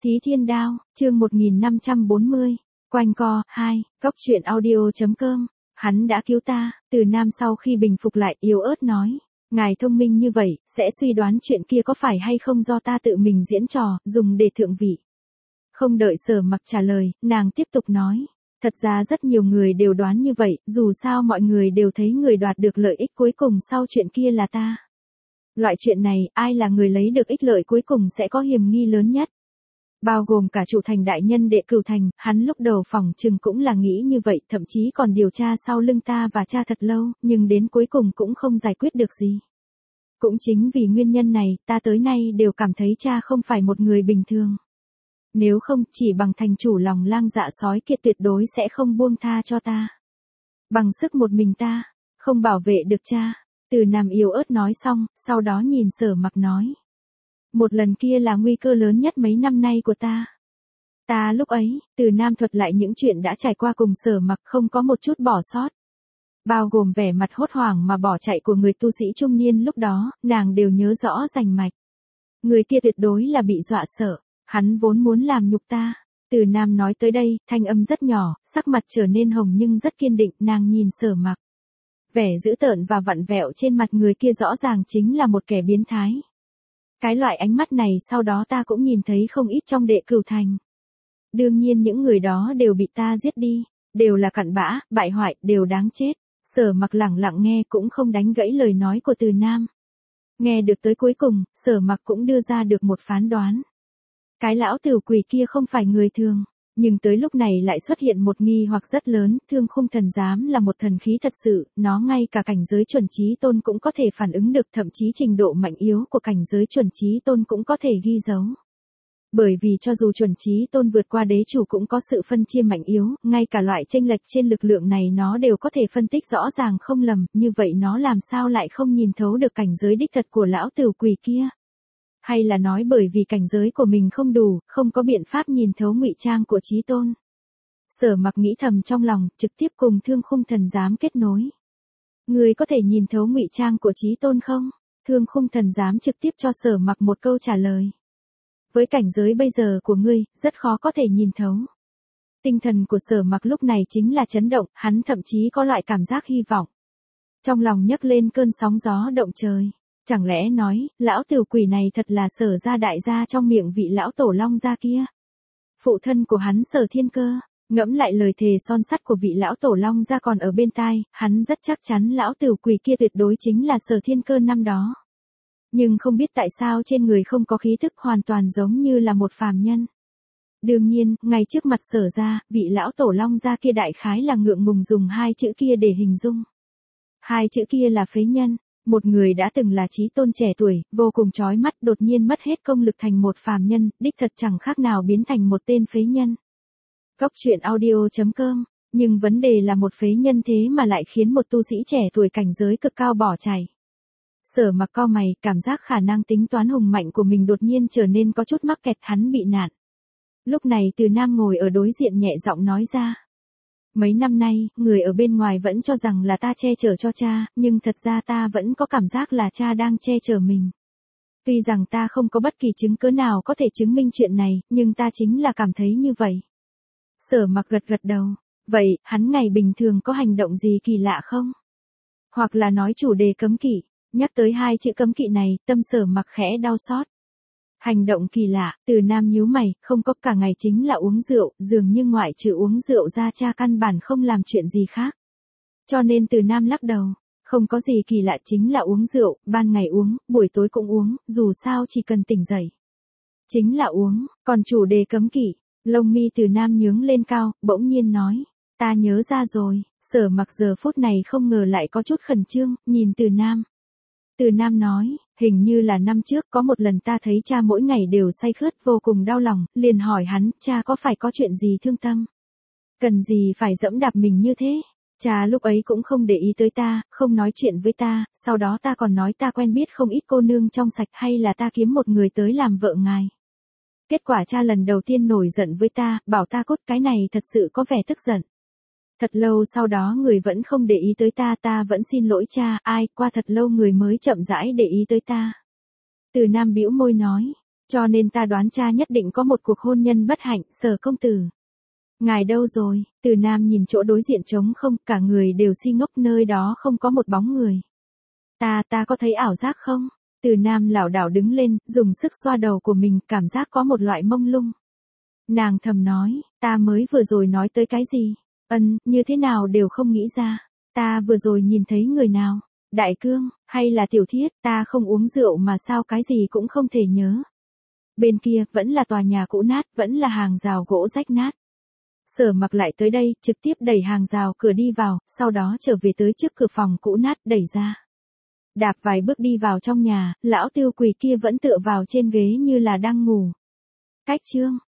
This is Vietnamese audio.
Thí Thiên Đao, chương 1540, quanh co, 2, góc truyện audio.com, hắn đã cứu ta. Từ Nam sau khi bình phục lại yếu ớt nói, ngài thông minh như vậy, sẽ suy đoán chuyện kia có phải hay không do ta tự mình diễn trò, dùng để thượng vị. Không đợi Sở Mặc trả lời, nàng tiếp tục nói, thật ra rất nhiều người đều đoán như vậy, dù sao mọi người đều thấy người đoạt được lợi ích cuối cùng sau chuyện kia là ta. Loại chuyện này, ai là người lấy được ích lợi cuối cùng sẽ có hiểm nghi lớn nhất. Bao gồm cả chủ thành đại nhân Đệ Cửu Thành, hắn lúc đầu phỏng chừng cũng là nghĩ như vậy, thậm chí còn điều tra sau lưng ta và cha thật lâu, nhưng đến cuối cùng cũng không giải quyết được gì. Cũng chính vì nguyên nhân này, ta tới nay đều cảm thấy cha không phải một người bình thường. Nếu không, chỉ bằng thành chủ lòng lang dạ sói kia tuyệt đối sẽ không buông tha cho ta. Bằng sức một mình ta, không bảo vệ được cha. Từ Nam yếu ớt nói xong, sau đó nhìn Sở Mặc nói. Một lần kia là nguy cơ lớn nhất mấy năm nay của ta. Ta lúc ấy, Từ Nam thuật lại những chuyện đã trải qua cùng Sở Mặc không có một chút bỏ sót. Bao gồm vẻ mặt hốt hoảng mà bỏ chạy của người tu sĩ trung niên lúc đó, nàng đều nhớ rõ rành mạch. Người kia tuyệt đối là bị dọa sợ, hắn vốn muốn làm nhục ta. Từ Nam nói tới đây, thanh âm rất nhỏ, sắc mặt trở nên hồng nhưng rất kiên định, nàng nhìn Sở Mặc. Vẻ dữ tợn và vặn vẹo trên mặt người kia rõ ràng chính là một kẻ biến thái. Cái loại ánh mắt này sau đó ta cũng nhìn thấy không ít trong Đệ Cửu Thành. Đương nhiên những người đó đều bị ta giết đi, đều là cặn bã, bại hoại, đều đáng chết. Sở Mặc lẳng lặng nghe cũng không đánh gãy lời nói của Từ Nam. Nghe được tới cuối cùng, Sở Mặc cũng đưa ra được một phán đoán. Cái lão tử quỷ kia không phải người thường. Nhưng tới lúc này lại xuất hiện một nghi hoặc rất lớn, Thương Khung Thần Giám là một thần khí thật sự, nó ngay cả cảnh giới chuẩn chí tôn cũng có thể phản ứng được, thậm chí trình độ mạnh yếu của cảnh giới chuẩn chí tôn cũng có thể ghi dấu. Bởi vì cho dù chuẩn chí tôn vượt qua đế chủ cũng có sự phân chia mạnh yếu, ngay cả loại chênh lệch trên lực lượng này nó đều có thể phân tích rõ ràng không lầm, như vậy nó làm sao lại không nhìn thấu được cảnh giới đích thật của lão tử quỷ kia? Hay là nói bởi vì cảnh giới của mình không đủ, không có biện pháp nhìn thấu ngụy trang của chí tôn. Sở Mặc nghĩ thầm trong lòng, trực tiếp cùng Thương Khung Thần Giám kết nối. Người có thể nhìn thấu ngụy trang của chí tôn không? Thương Khung Thần Giám trực tiếp cho Sở Mặc một câu trả lời. Với cảnh giới bây giờ của ngươi, rất khó có thể nhìn thấu. Tinh thần của Sở Mặc lúc này chính là chấn động, hắn thậm chí có loại cảm giác hy vọng. Trong lòng nhấc lên cơn sóng gió động trời. Chẳng lẽ nói, lão tiểu quỷ này thật là Sở gia đại gia trong miệng vị lão tổ Long gia kia. Phụ thân của hắn Sở Thiên Cơ, ngẫm lại lời thề son sắt của vị lão tổ Long gia còn ở bên tai, hắn rất chắc chắn lão tiểu quỷ kia tuyệt đối chính là Sở Thiên Cơ năm đó. Nhưng không biết tại sao trên người không có khí thức, hoàn toàn giống như là một phàm nhân. Đương nhiên, ngay trước mặt Sở gia, vị lão tổ Long gia kia đại khái là ngượng ngùng dùng hai chữ kia để hình dung. Hai chữ kia là phế nhân. Một người đã từng là chí tôn trẻ tuổi, vô cùng chói mắt, đột nhiên mất hết công lực thành một phàm nhân, đích thật chẳng khác nào biến thành một tên phế nhân. Góc truyện audio.com, nhưng vấn đề là một phế nhân thế mà lại khiến một tu sĩ trẻ tuổi cảnh giới cực cao bỏ chạy. Sở Mặc cau mày, cảm giác khả năng tính toán hùng mạnh của mình đột nhiên trở nên có chút mắc kẹt, hắn bị nạn. Lúc này Từ Nam ngồi ở đối diện nhẹ giọng nói ra. Mấy năm nay, người ở bên ngoài vẫn cho rằng là ta che chở cho cha, nhưng thật ra ta vẫn có cảm giác là cha đang che chở mình. Tuy rằng ta không có bất kỳ chứng cứ nào có thể chứng minh chuyện này, nhưng ta chính là cảm thấy như vậy. Sở Mặc gật gật đầu. Vậy, hắn ngày bình thường có hành động gì kỳ lạ không? Hoặc là nói chủ đề cấm kỵ. Nhắc tới hai chữ cấm kỵ này, tâm Sở Mặc khẽ đau xót. Hành động kỳ lạ, Từ Nam nhíu mày, không có, cả ngày chính là uống rượu, dường như ngoại trừ uống rượu ra cha căn bản không làm chuyện gì khác. Cho nên Từ Nam lắc đầu, không có gì kỳ lạ, chính là uống rượu, ban ngày uống, buổi tối cũng uống, dù sao chỉ cần tỉnh dậy. Chính là uống, còn chủ đề cấm kỵ, lông mi Từ Nam nhướng lên cao, bỗng nhiên nói, ta nhớ ra rồi. Sở Mặc giờ phút này không ngờ lại có chút khẩn trương, nhìn Từ Nam. Từ Nam nói, hình như là năm trước có một lần ta thấy cha mỗi ngày đều say khướt vô cùng đau lòng, liền hỏi hắn, cha có phải có chuyện gì thương tâm? Cần gì phải dẫm đạp mình như thế? Cha lúc ấy cũng không để ý tới ta, không nói chuyện với ta, sau đó ta còn nói ta quen biết không ít cô nương trong sạch hay là ta kiếm một người tới làm vợ ngài. Kết quả cha lần đầu tiên nổi giận với ta, bảo ta cút, cái này thật sự có vẻ tức giận. Thật lâu sau đó người vẫn không để ý tới ta, ta vẫn xin lỗi cha, qua thật lâu người mới chậm rãi để ý tới ta. Từ Nam bĩu môi nói, Cho nên ta đoán cha nhất định có một cuộc hôn nhân bất hạnh. Sở công tử. Ngài đâu rồi? Từ Nam nhìn chỗ đối diện trống không, cả người đều si ngốc, nơi đó không có một bóng người. Ta có thấy ảo giác không? Từ Nam lảo đảo đứng lên, dùng sức xoa đầu của mình, cảm giác có một loại mông lung. Nàng thầm nói, ta mới vừa rồi nói tới cái gì? Như thế nào đều không nghĩ ra. Ta vừa rồi nhìn thấy người nào? Đại Cương, hay là Tiểu Thiết? Ta không uống rượu mà sao cái gì cũng không thể nhớ. Bên kia, vẫn là tòa nhà cũ nát, vẫn là hàng rào gỗ rách nát. Sở Mặc lại tới đây, trực tiếp đẩy hàng rào cửa đi vào, sau đó trở về tới trước cửa phòng cũ nát, đẩy ra. Đạp vài bước đi vào trong nhà, lão Tiêu Quỳ kia vẫn tựa vào trên ghế như là đang ngủ. Cách chương